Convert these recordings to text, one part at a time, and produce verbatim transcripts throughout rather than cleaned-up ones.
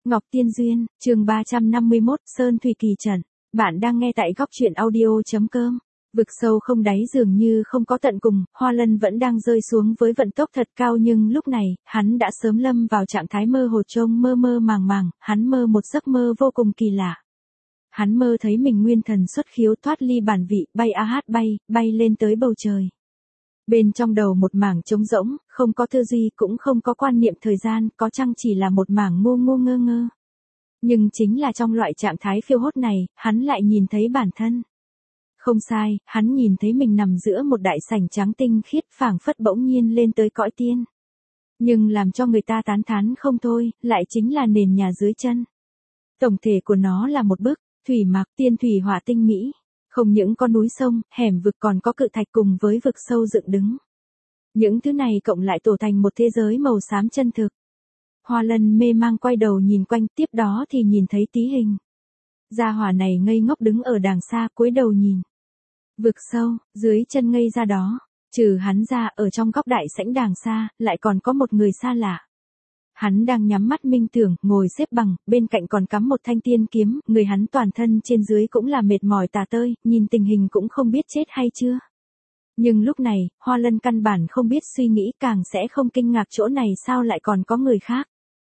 Ngọc Tiên Duyên, chương ba trăm năm mươi mốt, Sơn Thủy Kỳ Trận. Bạn đang nghe tại góc truyện audio.com. Vực sâu không đáy dường như không có tận cùng, Hoa Lân vẫn đang rơi xuống với vận tốc thật cao, nhưng lúc này, hắn đã sớm lâm vào trạng thái mơ hồ trông mơ mơ màng màng, hắn mơ một giấc mơ vô cùng kỳ lạ. Hắn mơ thấy mình nguyên thần xuất khiếu thoát ly bản vị, bay a hát bay, bay lên tới bầu trời. Bên trong đầu một mảng trống rỗng, không có tư duy cũng không có quan niệm thời gian, có chăng chỉ là một mảng ngu ngu ngơ ngơ. Nhưng chính là trong loại trạng thái phiêu hốt này, hắn lại nhìn thấy bản thân. Không sai, hắn nhìn thấy mình nằm giữa một đại sảnh trắng tinh khiết, phảng phất bỗng nhiên lên tới cõi tiên. Nhưng làm cho người ta tán thán không thôi, lại chính là nền nhà dưới chân. Tổng thể của nó là một bức thủy mặc tiên thủy hỏa tinh mỹ. Không những có núi sông, hẻm vực, còn có cự thạch cùng với vực sâu dựng đứng. Những thứ này cộng lại tổ thành một thế giới màu xám chân thực. Hoa Lân mê mang quay đầu nhìn quanh, tiếp đó thì nhìn thấy Tí Hình. Gia hỏa này ngây ngốc đứng ở đàng xa, cúi đầu nhìn. Vực sâu, dưới chân ngây ra đó, trừ hắn ra, ở trong góc đại sảnh đàng xa, lại còn có một người xa lạ. Hắn đang nhắm mắt minh tưởng, ngồi xếp bằng, bên cạnh còn cắm một thanh tiên kiếm, người hắn toàn thân trên dưới cũng là mệt mỏi tả tơi, nhìn tình hình cũng không biết chết hay chưa. Nhưng lúc này, Hoa Lân căn bản không biết suy nghĩ, càng sẽ không kinh ngạc chỗ này sao lại còn có người khác.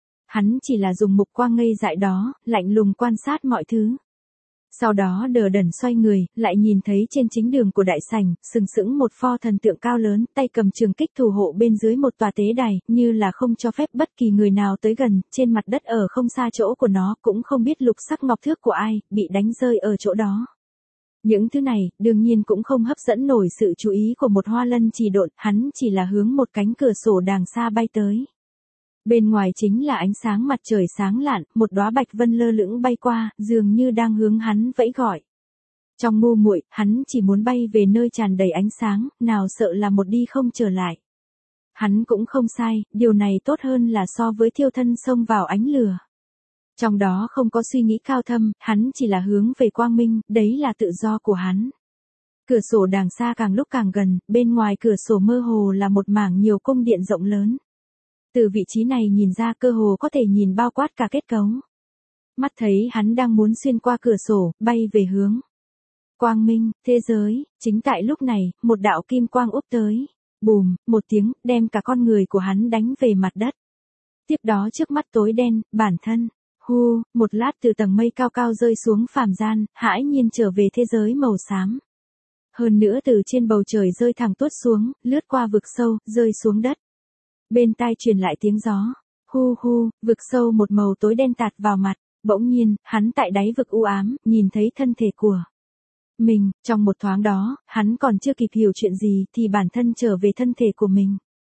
Hắn chỉ là dùng mục quang ngây dại đó, lạnh lùng quan sát mọi thứ. Sau đó đờ đẫn xoay người, lại nhìn thấy trên chính đường của đại sảnh, sừng sững một pho thần tượng cao lớn, tay cầm trường kích thủ hộ bên dưới một tòa tế đài, như là không cho phép bất kỳ người nào tới gần, trên mặt đất ở không xa chỗ của nó, cũng không biết lục sắc ngọc thước của ai, bị đánh rơi ở chỗ đó. Những thứ này, đương nhiên cũng không hấp dẫn nổi sự chú ý của một Hoa Lân trì độn, hắn chỉ là hướng một cánh cửa sổ đàng xa bay tới. Bên ngoài chính là ánh sáng mặt trời sáng lạn, một đóa bạch vân lơ lửng bay qua, dường như đang hướng hắn vẫy gọi. Trong ngu muội, hắn chỉ muốn bay về nơi tràn đầy ánh sáng, nào sợ là một đi không trở lại. Hắn cũng không sai, điều này tốt hơn là so với thiêu thân xông vào ánh lửa. Trong đó không có suy nghĩ cao thâm, hắn chỉ là hướng về quang minh, đấy là tự do của hắn. Cửa sổ đàng xa càng lúc càng gần, bên ngoài cửa sổ mơ hồ là một mảng nhiều cung điện rộng lớn. Từ vị trí này nhìn ra cơ hồ có thể nhìn bao quát cả kết cấu. Mắt thấy hắn đang muốn xuyên qua cửa sổ, bay về hướng quang minh, thế giới, chính tại lúc này, một đạo kim quang úp tới. Bùm, một tiếng, đem cả con người của hắn đánh về mặt đất. Tiếp đó trước mắt tối đen, bản thân, hu, một lát từ tầng mây cao cao rơi xuống phàm gian, hãi nhiên trở về thế giới màu xám. Hơn nữa từ trên bầu trời rơi thẳng tuốt xuống, lướt qua vực sâu, rơi xuống đất. Bên tai truyền lại tiếng gió, hu hu, vực sâu một màu tối đen tạt vào mặt, bỗng nhiên, hắn tại đáy vực u ám, nhìn thấy thân thể của mình, trong một thoáng đó, hắn còn chưa kịp hiểu chuyện gì thì bản thân trở về thân thể của mình.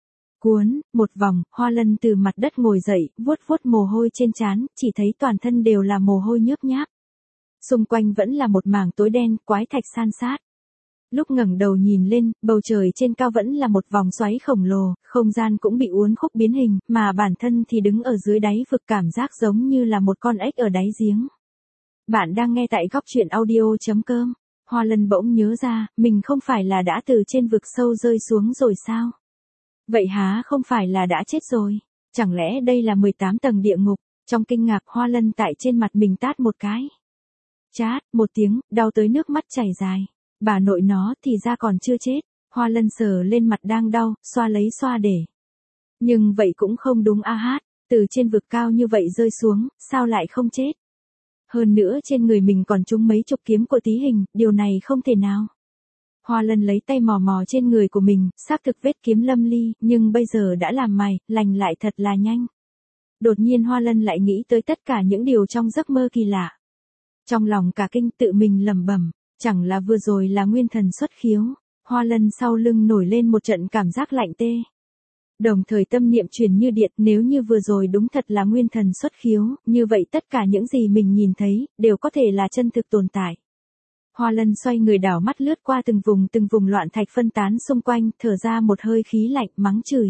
Cuốn, một vòng, Hoa Lân từ mặt đất ngồi dậy, vuốt vuốt mồ hôi trên trán, chỉ thấy toàn thân đều là mồ hôi nhớp nháp. Xung quanh vẫn là một mảng tối đen, quái thạch san sát. Lúc ngẩng đầu nhìn lên, bầu trời trên cao vẫn là một vòng xoáy khổng lồ, không gian cũng bị uốn khúc biến hình, mà bản thân thì đứng ở dưới đáy vực, cảm giác giống như là một con ếch ở đáy giếng. Bạn đang nghe tại góc truyện audio.com. Hoa Lân bỗng nhớ ra, mình không phải là đã từ trên vực sâu rơi xuống rồi sao? Vậy há không phải là đã chết rồi? Chẳng lẽ đây là mười tám tầng địa ngục? Trong kinh ngạc, Hoa Lân tại trên mặt mình tát một cái. Chát, một tiếng, đau tới nước mắt chảy dài. Bà nội nó thì ra còn chưa chết. Hoa Lân sờ lên mặt đang đau, xoa lấy xoa để. Nhưng vậy cũng không đúng a hát, từ trên vực cao như vậy rơi xuống, sao lại không chết? Hơn nữa trên người mình còn trúng mấy chục kiếm của Tí Hình, điều này không thể nào. Hoa Lân lấy tay mò mò trên người của mình, xác thực vết kiếm lâm ly, nhưng bây giờ đã làm mày, lành lại thật là nhanh. Đột nhiên Hoa Lân lại nghĩ tới tất cả những điều trong giấc mơ kỳ lạ. Trong lòng cả kinh, tự mình lẩm bẩm. Chẳng là vừa rồi là nguyên thần xuất khiếu. Hoa Lân sau lưng nổi lên một trận cảm giác lạnh tê. Đồng thời tâm niệm truyền như điện, nếu như vừa rồi đúng thật là nguyên thần xuất khiếu, như vậy tất cả những gì mình nhìn thấy, đều có thể là chân thực tồn tại. Hoa Lân xoay người đảo mắt lướt qua từng vùng từng vùng loạn thạch phân tán xung quanh, thở ra một hơi khí lạnh, mắng chửi.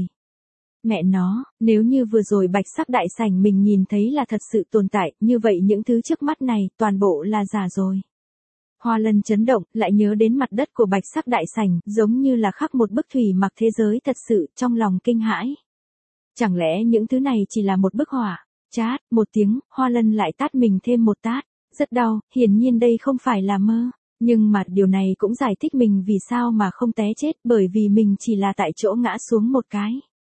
Mẹ nó, nếu như vừa rồi bạch sắc đại sảnh mình nhìn thấy là thật sự tồn tại, như vậy những thứ trước mắt này, toàn bộ là giả rồi. Hoa Lân chấn động, lại nhớ đến mặt đất của bạch sắc đại sảnh, giống như là khắc một bức thủy mặc thế giới thật sự, trong lòng kinh hãi. Chẳng lẽ những thứ này chỉ là một bức họa? Chát, một tiếng, Hoa Lân lại tát mình thêm một tát. Rất đau, hiển nhiên đây không phải là mơ. Nhưng mà điều này cũng giải thích mình vì sao mà không té chết, bởi vì mình chỉ là tại chỗ ngã xuống một cái.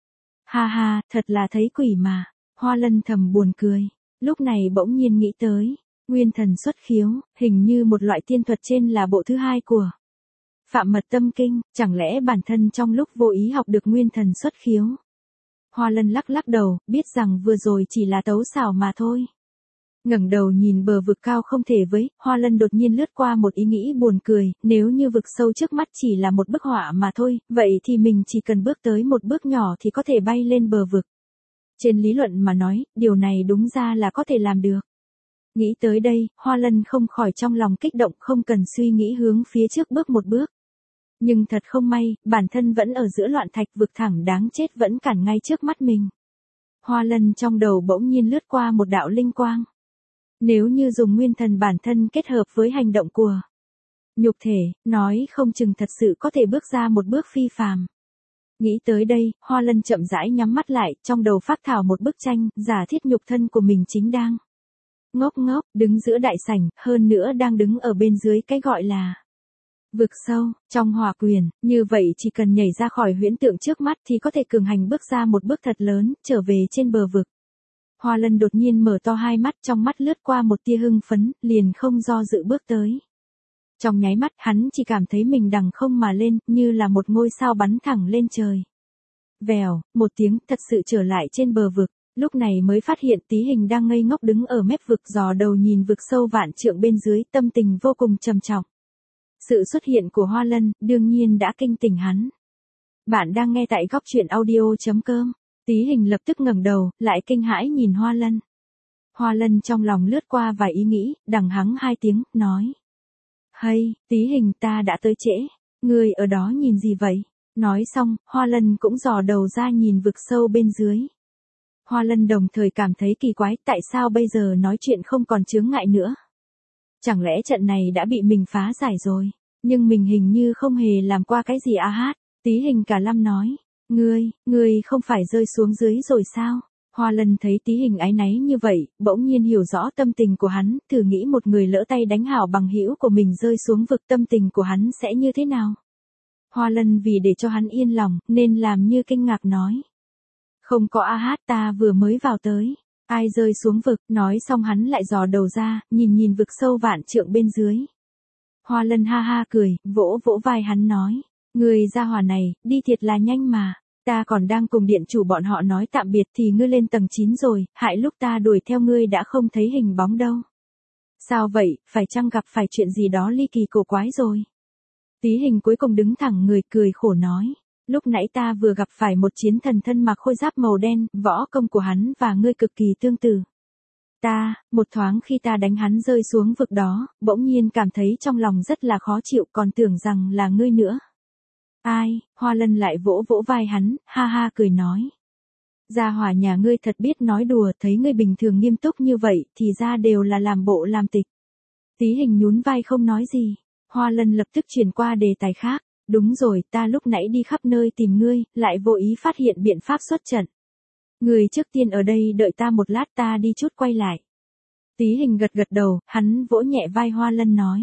Ha ha, thật là thấy quỷ mà. Hoa Lân thầm buồn cười. Lúc này bỗng nhiên nghĩ tới. Nguyên thần xuất khiếu, hình như một loại tiên thuật trên là bộ thứ hai của Phạm Mật Tâm Kinh, chẳng lẽ bản thân trong lúc vô ý học được nguyên thần xuất khiếu. Hoa Lân lắc lắc đầu, biết rằng vừa rồi chỉ là tấu xảo mà thôi. Ngẩng đầu nhìn bờ vực cao không thể với, Hoa Lân đột nhiên lướt qua một ý nghĩ buồn cười, nếu như vực sâu trước mắt chỉ là một bức họa mà thôi, vậy thì mình chỉ cần bước tới một bước nhỏ thì có thể bay lên bờ vực. Trên lý luận mà nói, điều này đúng ra là có thể làm được. Nghĩ tới đây, Hoa Lân không khỏi trong lòng kích động, không cần suy nghĩ hướng phía trước bước một bước. Nhưng thật không may, bản thân vẫn ở giữa loạn thạch vực thẳng đáng chết vẫn cản ngay trước mắt mình. Hoa Lân trong đầu bỗng nhiên lướt qua một đạo linh quang. Nếu như dùng nguyên thần bản thân kết hợp với hành động của nhục thể, nói không chừng thật sự có thể bước ra một bước phi phàm. Nghĩ tới đây, Hoa Lân chậm rãi nhắm mắt lại, trong đầu phác thảo một bức tranh, giả thiết nhục thân của mình chính đang ngốc ngốc, đứng giữa đại sảnh, hơn nữa đang đứng ở bên dưới cái gọi là vực sâu, trong hỏa quyền, như vậy chỉ cần nhảy ra khỏi huyễn tượng trước mắt thì có thể cường hành bước ra một bước thật lớn, trở về trên bờ vực. Hoa Lân đột nhiên mở to hai mắt, trong mắt lướt qua một tia hưng phấn, liền không do dự bước tới. Trong nháy mắt hắn chỉ cảm thấy mình đằng không mà lên, như là một ngôi sao bắn thẳng lên trời. Vèo, một tiếng, thật sự trở lại trên bờ vực, lúc này mới phát hiện Tí Hình đang ngây ngốc đứng ở mép vực, dò đầu nhìn vực sâu vạn trượng bên dưới, tâm tình vô cùng trầm trọng. Sự xuất hiện của Hoa Lân, đương nhiên đã kinh tỉnh hắn. Bạn đang nghe tại góc truyện audio chấm com. Tí Hình lập tức ngẩng đầu, lại kinh hãi nhìn Hoa Lân. Hoa Lân trong lòng lướt qua vài ý nghĩ, đằng hắng hai tiếng, nói. Hay, Tí Hình, ta đã tới trễ. Ngươi ở đó nhìn gì vậy? Nói xong, Hoa Lân cũng dò đầu ra nhìn vực sâu bên dưới. Hoa Lân đồng thời cảm thấy kỳ quái, tại sao bây giờ nói chuyện không còn chướng ngại nữa? Chẳng lẽ trận này đã bị mình phá giải rồi? Nhưng mình hình như không hề làm qua cái gì a hát. Tí Hình cả lâm nói. Ngươi, ngươi không phải rơi xuống dưới rồi sao? Hoa Lân thấy Tí Hình áy náy như vậy, bỗng nhiên hiểu rõ tâm tình của hắn, thử nghĩ một người lỡ tay đánh hảo bằng hữu của mình rơi xuống vực, tâm tình của hắn sẽ như thế nào? Hoa Lân vì để cho hắn yên lòng, nên làm như kinh ngạc nói. Không có a hát, ta vừa mới vào tới. Ai rơi xuống vực, nói xong hắn lại dò đầu ra, nhìn nhìn vực sâu vạn trượng bên dưới. Hoa Lân ha ha cười, vỗ vỗ vai hắn nói. Người ra hỏa này, đi thiệt là nhanh mà. Ta còn đang cùng điện chủ bọn họ nói tạm biệt thì ngươi lên tầng chín rồi, hại lúc ta đuổi theo ngươi đã không thấy hình bóng đâu. Sao vậy, phải chăng gặp phải chuyện gì đó ly kỳ cổ quái rồi? Tí Hình cuối cùng đứng thẳng người, cười khổ nói. Lúc nãy ta vừa gặp phải một chiến thần thân mặc khôi giáp màu đen, võ công của hắn và ngươi cực kỳ tương tự. Ta, một thoáng khi ta đánh hắn rơi xuống vực đó, bỗng nhiên cảm thấy trong lòng rất là khó chịu, còn tưởng rằng là ngươi nữa. Ai? Hoa Lân lại vỗ vỗ vai hắn, ha ha cười nói. Gia hỏa nhà ngươi thật biết nói đùa, thấy ngươi bình thường nghiêm túc như vậy, thì ra đều là làm bộ làm tịch. Tí Hình nhún vai không nói gì. Hoa Lân lập tức chuyển qua đề tài khác. Đúng rồi, ta lúc nãy đi khắp nơi tìm ngươi, lại vô ý phát hiện biện pháp xuất trận. Ngươi trước tiên ở đây đợi ta một lát, ta đi chút quay lại. Tí Hình gật gật đầu, hắn vỗ nhẹ vai Hoa Lân nói.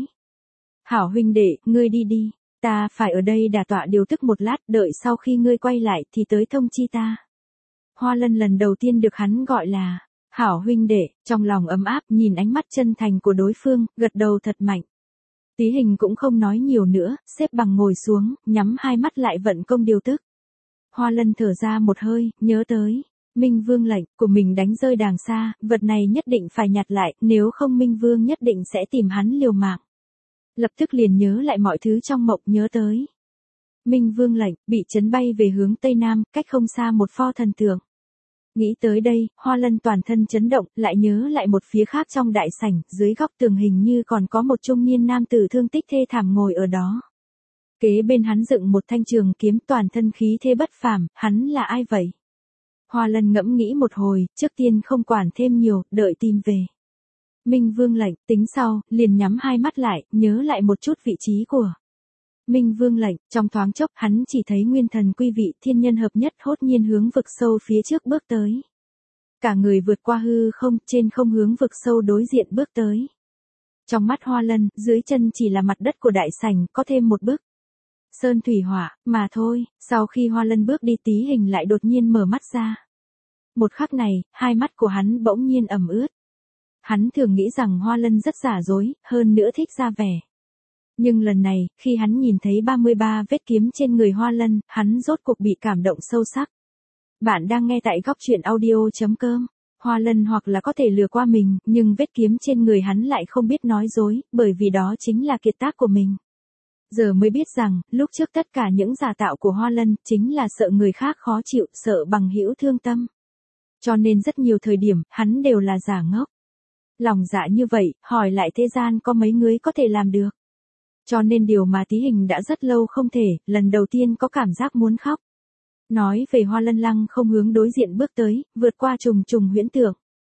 Hảo huynh đệ, ngươi đi đi. Ta phải ở đây đả tọa điều tức một lát, đợi sau khi ngươi quay lại thì tới thông chi ta. Hoa Lân lần đầu tiên được hắn gọi là hảo huynh đệ, trong lòng ấm áp nhìn ánh mắt chân thành của đối phương, gật đầu thật mạnh. Tí Hình cũng không nói nhiều nữa, xếp bằng ngồi xuống, nhắm hai mắt lại vận công điều tức. Hoa Lân thở ra một hơi, nhớ tới Minh Vương lệnh của mình đánh rơi đàng xa, vật này nhất định phải nhặt lại, nếu không Minh Vương nhất định sẽ tìm hắn liều mạng. Lập tức liền nhớ lại mọi thứ trong mộng, nhớ tới Minh Vương lệnh, bị chấn bay về hướng Tây Nam, cách không xa một pho thần tượng. Nghĩ tới đây, Hoa Lân toàn thân chấn động, lại nhớ lại một phía khác trong đại sảnh, dưới góc tường hình như còn có một trung niên nam tử thương tích thê thảm ngồi ở đó. Kế bên hắn dựng một thanh trường kiếm, toàn thân khí thế bất phàm, hắn là ai vậy? Hoa Lân ngẫm nghĩ một hồi, trước tiên không quản thêm nhiều, đợi tìm về Minh Vương lệnh, tính sau, liền nhắm hai mắt lại, nhớ lại một chút vị trí của Minh Vương lệnh, trong thoáng chốc hắn chỉ thấy nguyên thần quy vị thiên nhân hợp nhất hốt nhiên hướng vực sâu phía trước bước tới. cả người vượt qua hư không, trên không hướng vực sâu đối diện bước tới. Trong mắt Hoa Lân, dưới chân chỉ là mặt đất của đại sảnh, có thêm một bức sơn thủy hỏa, mà thôi. Sau khi Hoa Lân bước đi, Tí Hình lại đột nhiên mở mắt ra. Một khắc này, hai mắt của hắn bỗng nhiên ẩm ướt. Hắn thường nghĩ rằng Hoa Lân rất giả dối, hơn nữa thích ra vẻ. Nhưng lần này, khi hắn nhìn thấy ba mươi ba vết kiếm trên người Hoa Lân, hắn rốt cuộc bị cảm động sâu sắc. Bạn đang nghe tại góc truyện audio.com. Hoa Lân hoặc là có thể lừa qua mình, nhưng vết kiếm trên người hắn lại không biết nói dối, bởi vì đó chính là kiệt tác của mình. Giờ mới biết rằng, lúc trước tất cả những giả tạo của Hoa Lân, chính là sợ người khác khó chịu, sợ bằng hữu thương tâm. Cho nên rất nhiều thời điểm, hắn đều là giả ngốc. Lòng dạ như vậy, hỏi lại thế gian có mấy người có thể làm được. Cho nên điều mà Tí Hình đã rất lâu không thể, lần đầu tiên có cảm giác muốn khóc. Nói về Hoa Lân lăng không hướng đối diện bước tới, vượt qua trùng trùng huyễn tượng.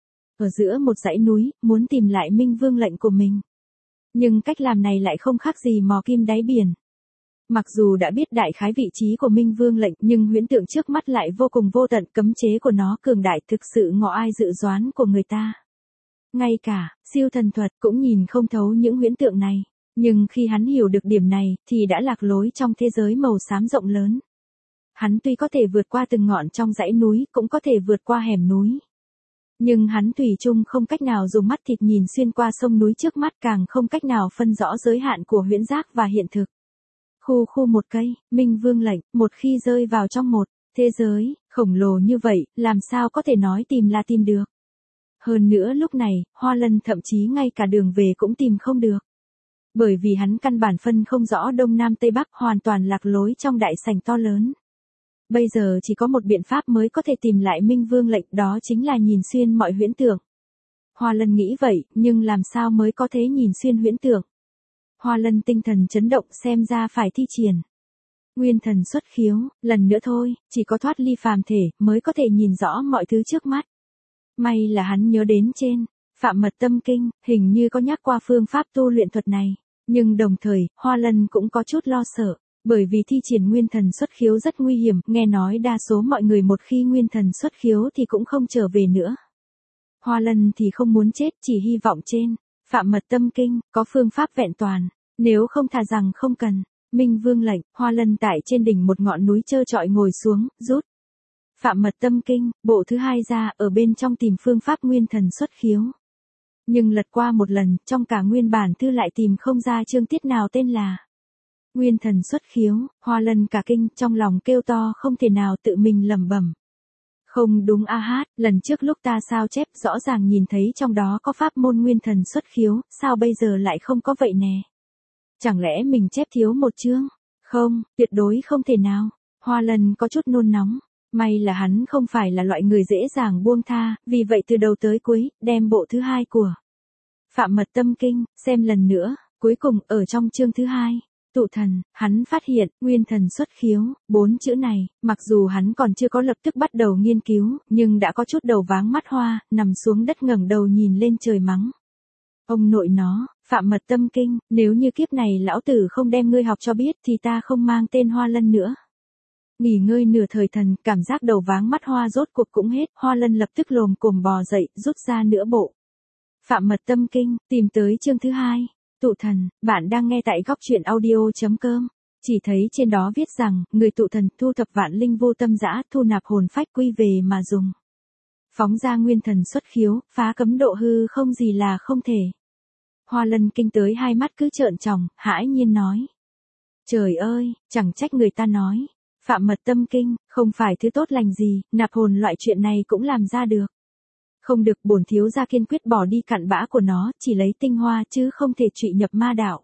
Ở giữa một dãy núi, muốn tìm lại Minh Vương lệnh của mình. Nhưng cách làm này lại không khác gì mò kim đáy biển. Mặc dù đã biết đại khái vị trí của Minh Vương lệnh, nhưng huyễn tượng trước mắt lại vô cùng vô tận, cấm chế của nó cường đại, thực sự ngọ ai dự đoán của người ta. Ngay cả siêu thần thuật cũng nhìn không thấu những huyễn tượng này. Nhưng khi hắn hiểu được điểm này, thì đã lạc lối trong thế giới màu xám rộng lớn. Hắn tuy có thể vượt qua từng ngọn trong dãy núi, cũng có thể vượt qua hẻm núi. Nhưng hắn thủy chung không cách nào dùng mắt thịt nhìn xuyên qua sông núi trước mắt, càng không cách nào phân rõ giới hạn của huyễn giác và hiện thực. Khu khu một cây, Minh Vương lệnh, một khi rơi vào trong một thế giới khổng lồ như vậy, làm sao có thể nói tìm là tìm được. Hơn nữa lúc này, Hoa Lân thậm chí ngay cả đường về cũng tìm không được. Bởi vì hắn căn bản phân không rõ đông nam tây bắc, hoàn toàn lạc lối trong đại sảnh to lớn. Bây giờ chỉ có một biện pháp mới có thể tìm lại Minh Vương lệnh, đó chính là nhìn xuyên mọi huyễn tưởng. Hoa Lân nghĩ vậy, nhưng làm sao mới có thể nhìn xuyên huyễn tưởng? Hoa Lân tinh thần chấn động, xem ra phải thi triển nguyên thần xuất khiếu, lần nữa thôi, chỉ có thoát ly phàm thể mới có thể nhìn rõ mọi thứ trước mắt. May là hắn nhớ đến trên Phạm Mật Tâm Kinh, hình như có nhắc qua phương pháp tu luyện thuật này, nhưng đồng thời, Hoa Lân cũng có chút lo sợ, bởi vì thi triển nguyên thần xuất khiếu rất nguy hiểm, nghe nói đa số mọi người một khi nguyên thần xuất khiếu thì cũng không trở về nữa. Hoa Lân thì không muốn chết, chỉ hy vọng trên Phạm Mật Tâm Kinh có phương pháp vẹn toàn, nếu không thà rằng không cần. Minh Vương lệnh, Hoa Lân tại trên đỉnh một ngọn núi trơ trọi ngồi xuống, rút Phạm Mật Tâm Kinh, bộ thứ hai ra, ở bên trong tìm phương pháp nguyên thần xuất khiếu. Nhưng lật qua một lần, trong cả nguyên bản thư lại tìm không ra chương tiết nào tên là nguyên thần xuất khiếu. Hoa Lân cả kinh, trong lòng kêu to, không thể nào, tự mình lẩm bẩm. Không đúng a hát, lần trước lúc ta sao chép rõ ràng nhìn thấy trong đó có pháp môn nguyên thần xuất khiếu, sao bây giờ lại không có vậy nè? Chẳng lẽ mình chép thiếu một chương? Không, tuyệt đối không thể nào. Hoa Lân có chút nôn nóng. May là hắn không phải là loại người dễ dàng buông tha, vì vậy từ đầu tới cuối, đem bộ thứ hai của Phạm Mật Tâm Kinh, xem lần nữa. Cuối cùng, ở trong chương thứ hai, tụ thần, hắn phát hiện, nguyên thần xuất khiếu, bốn chữ này, mặc dù hắn còn chưa có lập tức bắt đầu nghiên cứu, nhưng đã có chút đầu váng mắt hoa, nằm xuống đất ngẩng đầu nhìn lên trời mắng. Ông nội nó, Phạm Mật Tâm Kinh, nếu như kiếp này lão tử không đem ngươi học cho biết thì ta không mang tên Hoa Lân nữa. Nghỉ ngơi nửa thời thần, cảm giác đầu váng mắt hoa rốt cuộc cũng hết, Hoa Lân lập tức lồm cồm bò dậy, rút ra nửa bộ Phạm Mật Tâm Kinh, tìm tới chương thứ hai. Tụ thần, bạn đang nghe tại góc truyện audio.com. Chỉ thấy trên đó viết rằng, người tụ thần thu thập vạn linh vô tâm dã, thu nạp hồn phách quy về mà dùng. Phóng ra nguyên thần xuất khiếu, phá cấm độ hư không gì là không thể. Hoa Lân kinh tới hai mắt cứ trợn tròng, hãi nhiên nói. Trời ơi, chẳng trách người ta nói. Phạm Mật Tâm Kinh, không phải thứ tốt lành gì, nạp hồn loại chuyện này cũng làm ra được. Không được, bổn thiếu gia kiên quyết bỏ đi cặn bã của nó, chỉ lấy tinh hoa chứ không thể trụy nhập ma đạo.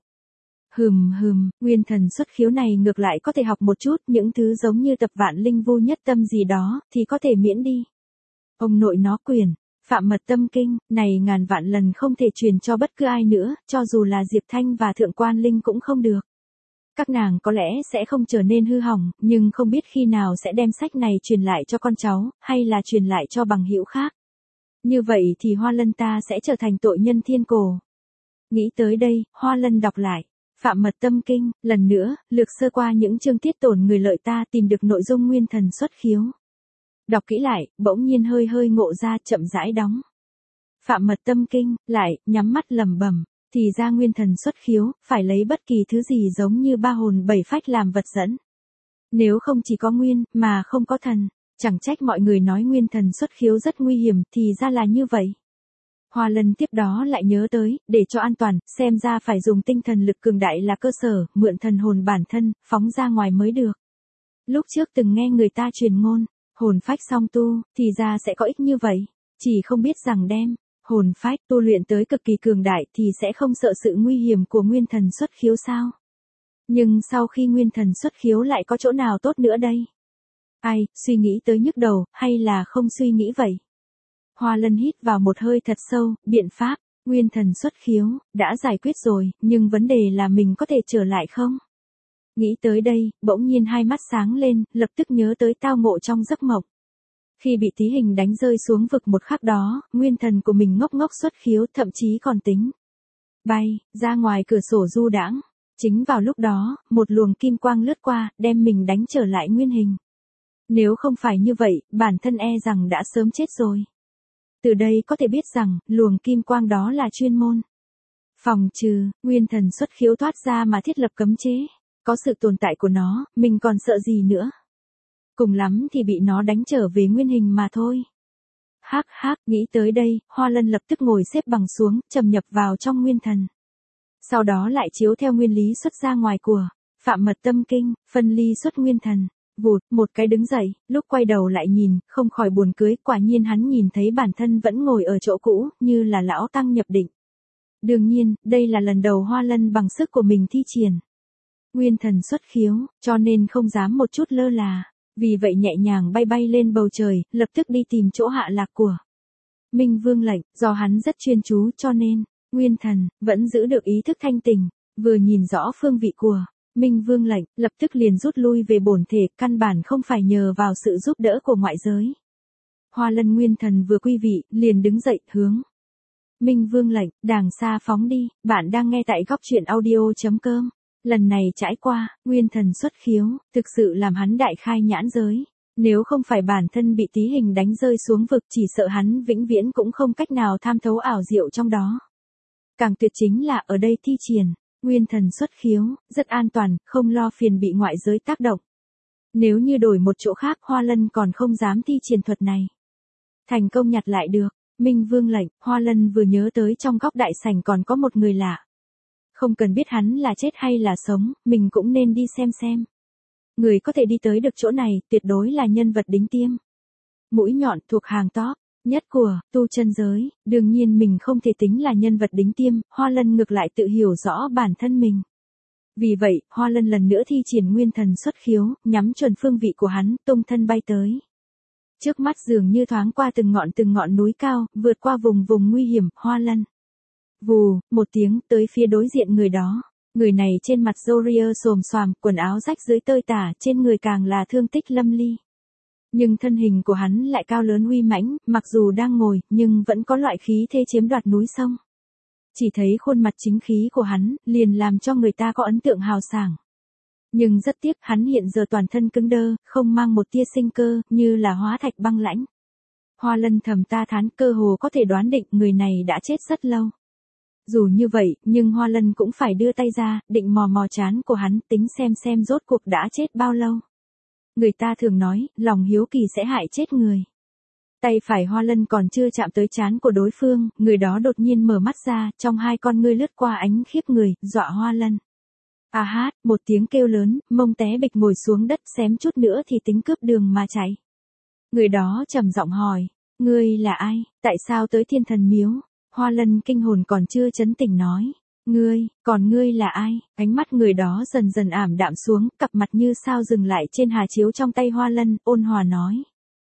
Hừm hừm, nguyên thần xuất khiếu này ngược lại có thể học một chút, những thứ giống như tập vạn linh vô nhất tâm gì đó, thì có thể miễn đi. Ông nội nó quyền, Phạm Mật Tâm Kinh, này ngàn vạn lần không thể truyền cho bất cứ ai nữa, cho dù là Diệp Thanh và Thượng Quan Linh cũng không được. Các nàng có lẽ sẽ không trở nên hư hỏng, nhưng không biết khi nào sẽ đem sách này truyền lại cho con cháu, hay là truyền lại cho bằng hữu khác. Như vậy thì Hoa Lân ta sẽ trở thành tội nhân thiên cổ. Nghĩ tới đây, Hoa Lân đọc lại Phạm Mật Tâm Kinh, lần nữa, lược sơ qua những chương tiết tổn người lợi ta, tìm được nội dung nguyên thần xuất khiếu. Đọc kỹ lại, bỗng nhiên hơi hơi ngộ ra, chậm rãi đóng. Phạm mật tâm kinh, lại, nhắm mắt lẩm bẩm, thì ra nguyên thần xuất khiếu, phải lấy bất kỳ thứ gì giống như ba hồn bảy phách làm vật dẫn. Nếu không chỉ có nguyên, mà không có thần, chẳng trách mọi người nói nguyên thần xuất khiếu rất nguy hiểm, thì ra là như vậy. Hoa Lân tiếp đó lại nhớ tới, để cho an toàn, xem ra phải dùng tinh thần lực cường đại là cơ sở, mượn thần hồn bản thân, phóng ra ngoài mới được. Lúc trước từng nghe người ta truyền ngôn, hồn phách song tu, thì ra sẽ có ích như vậy, chỉ không biết rằng đem hồn phách tu luyện tới cực kỳ cường đại thì sẽ không sợ sự nguy hiểm của nguyên thần xuất khiếu sao. Nhưng sau khi nguyên thần xuất khiếu lại có chỗ nào tốt nữa đây? Ai, suy nghĩ tới nhức đầu, hay là không suy nghĩ vậy? Hoa Lân hít vào một hơi thật sâu, biện pháp, nguyên thần xuất khiếu, đã giải quyết rồi, nhưng vấn đề là mình có thể trở lại không? Nghĩ tới đây, bỗng nhiên hai mắt sáng lên, lập tức nhớ tới tao ngộ trong giấc mộng. Khi bị Tí Hình đánh rơi xuống vực một khắc đó, nguyên thần của mình ngốc ngốc xuất khiếu, thậm chí còn tính bay ra ngoài cửa sổ du đãng. Chính vào lúc đó, một luồng kim quang lướt qua, đem mình đánh trở lại nguyên hình. Nếu không phải như vậy, bản thân e rằng đã sớm chết rồi. Từ đây có thể biết rằng, luồng kim quang đó là chuyên môn phòng trừ nguyên thần xuất khiếu thoát ra mà thiết lập cấm chế. Có sự tồn tại của nó, mình còn sợ gì nữa? Cùng lắm thì bị nó đánh trở về nguyên hình mà thôi. Hắc hắc, nghĩ tới đây, Hoa Lân lập tức ngồi xếp bằng xuống, trầm nhập vào trong nguyên thần. Sau đó lại chiếu theo nguyên lý xuất ra ngoài của Phạm mật tâm kinh, phân ly xuất nguyên thần. Vụt, một cái đứng dậy, lúc quay đầu lại nhìn, không khỏi buồn cười, quả nhiên hắn nhìn thấy bản thân vẫn ngồi ở chỗ cũ, như là lão tăng nhập định. Đương nhiên, đây là lần đầu Hoa Lân bằng sức của mình thi triển nguyên thần xuất khiếu, cho nên không dám một chút lơ là. Vì vậy nhẹ nhàng bay bay lên bầu trời, lập tức đi tìm chỗ hạ lạc của Minh Vương lệnh, do hắn rất chuyên chú cho nên, nguyên thần, vẫn giữ được ý thức thanh tỉnh, vừa nhìn rõ phương vị của Minh Vương lệnh, lập tức liền rút lui về bổn thể, căn bản không phải nhờ vào sự giúp đỡ của ngoại giới. Hoa Lân nguyên thần vừa quy vị, liền đứng dậy, hướng Minh Vương lệnh, đàng xa phóng đi, bạn đang nghe tại góc truyện audio chấm com. Lần này trải qua, nguyên thần xuất khiếu, thực sự làm hắn đại khai nhãn giới. Nếu không phải bản thân bị Tí Hình đánh rơi xuống vực, chỉ sợ hắn vĩnh viễn cũng không cách nào tham thấu ảo diệu trong đó. Càng tuyệt chính là ở đây thi triển nguyên thần xuất khiếu, rất an toàn, không lo phiền bị ngoại giới tác động. Nếu như đổi một chỗ khác, Hoa Lân còn không dám thi triển thuật này. Thành công nhặt lại được Minh Vương lệnh, Hoa Lân vừa nhớ tới trong góc đại sảnh còn có một người lạ. Không cần biết hắn là chết hay là sống, mình cũng nên đi xem xem. Người có thể đi tới được chỗ này, tuyệt đối là nhân vật đỉnh tiêm. Mũi nhọn thuộc hàng top nhất của tu chân giới, đương nhiên mình không thể tính là nhân vật đỉnh tiêm, Hoa Lân ngược lại tự hiểu rõ bản thân mình. Vì vậy, Hoa Lân lần nữa thi triển nguyên thần xuất khiếu, nhắm chuẩn phương vị của hắn, tung thân bay tới. Trước mắt dường như thoáng qua từng ngọn từng ngọn núi cao, vượt qua vùng vùng nguy hiểm, Hoa Lân. Vù, một tiếng, tới phía đối diện người đó. Người này trên mặt râu ria xồm xoàm, quần áo rách dưới tơi tả, trên người càng là thương tích lâm ly. Nhưng thân hình của hắn lại cao lớn uy mãnh, mặc dù đang ngồi, nhưng vẫn có loại khí thế chiếm đoạt núi sông. Chỉ thấy khuôn mặt chính khí của hắn, liền làm cho người ta có ấn tượng hào sảng. Nhưng rất tiếc, hắn hiện giờ toàn thân cứng đơ, không mang một tia sinh cơ, như là hóa thạch băng lãnh. Hoa Lân thầm ta thán, cơ hồ có thể đoán định người này đã chết rất lâu. Dù như vậy, nhưng Hoa Lân cũng phải đưa tay ra, định mò mò trán của hắn, tính xem xem rốt cuộc đã chết bao lâu. Người ta thường nói, lòng hiếu kỳ sẽ hại chết người. Tay phải Hoa Lân còn chưa chạm tới trán của đối phương, người đó đột nhiên mở mắt ra, trong hai con ngươi lướt qua ánh khiếp người, dọa Hoa Lân. À hát, một tiếng kêu lớn, mông té bịch ngồi xuống đất, xém chút nữa thì tính cướp đường mà chạy. Người đó trầm giọng hỏi, ngươi là ai, tại sao tới Thiên Thần Miếu? Hoa Lân kinh hồn còn chưa chấn tỉnh nói, ngươi, còn ngươi là ai? Ánh mắt người đó dần dần ảm đạm xuống, cặp mặt như sao dừng lại trên hà chiếu trong tay Hoa Lân, ôn hòa nói.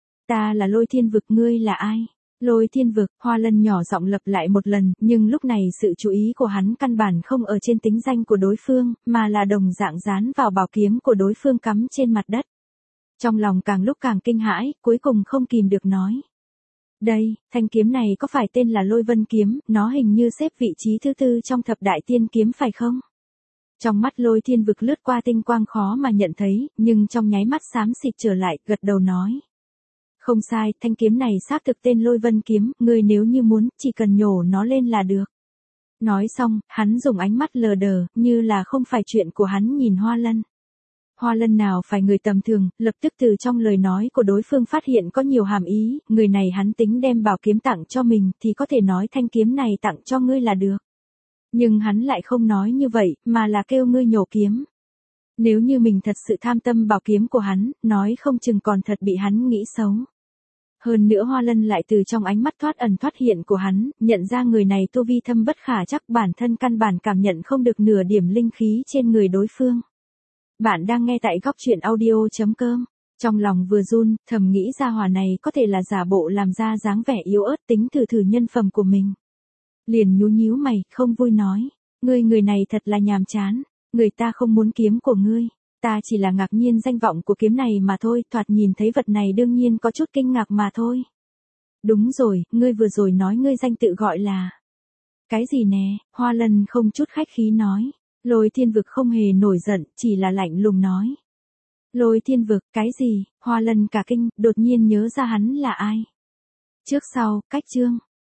Ta là Lôi Thiên Vực, ngươi là ai? Lôi Thiên Vực, Hoa Lân nhỏ giọng lặp lại một lần, nhưng lúc này sự chú ý của hắn căn bản không ở trên tính danh của đối phương, mà là đồng dạng dán vào bảo kiếm của đối phương cắm trên mặt đất. Trong lòng càng lúc càng kinh hãi, cuối cùng không kìm được nói. Đây, thanh kiếm này có phải tên là Lôi Vân Kiếm, nó hình như xếp vị trí thứ tư trong thập đại tiên kiếm phải không? Trong mắt Lôi Thiên Vực lướt qua tinh quang khó mà nhận thấy, nhưng trong nháy mắt xám xịt trở lại, gật đầu nói. Không sai, thanh kiếm này xác thực tên Lôi Vân kiếm, ngươi nếu như muốn, chỉ cần nhổ nó lên là được. Nói xong, hắn dùng ánh mắt lờ đờ, như là không phải chuyện của hắn nhìn Hoa Lân. Hoa Lân nào phải người tầm thường, lập tức từ trong lời nói của đối phương phát hiện có nhiều hàm ý, người này hắn tính đem bảo kiếm tặng cho mình thì có thể nói thanh kiếm này tặng cho ngươi là được. Nhưng hắn lại không nói như vậy, mà là kêu ngươi nhổ kiếm. Nếu như mình thật sự tham tâm bảo kiếm của hắn, nói không chừng còn thật bị hắn nghĩ xấu. Hơn nữa Hoa Lân lại từ trong ánh mắt thoát ẩn thoát hiện của hắn, nhận ra người này tu vi thâm bất khả chắc, bản thân căn bản cảm nhận không được nửa điểm linh khí trên người đối phương. Bạn đang nghe tại góc truyện audio chấm com. Trong lòng vừa run, thầm nghĩ ra hỏa này có thể là giả bộ làm ra dáng vẻ yếu ớt tính thử thử nhân phẩm của mình. Liền nhú nhíu mày, không vui nói. Ngươi người này thật là nhàm chán. Người ta không muốn kiếm của ngươi. Ta chỉ là ngạc nhiên danh vọng của kiếm này mà thôi, thoạt nhìn thấy vật này đương nhiên có chút kinh ngạc mà thôi. Đúng rồi, ngươi vừa rồi nói ngươi danh tự gọi là... Cái gì nè, Hoa Lân không chút khách khí nói. Lôi Thiên Vực không hề nổi giận, chỉ là lạnh lùng nói. Lôi Thiên Vực, cái gì? Hoa Lân cả kinh, đột nhiên nhớ ra hắn là ai. Trước sau, cách chương.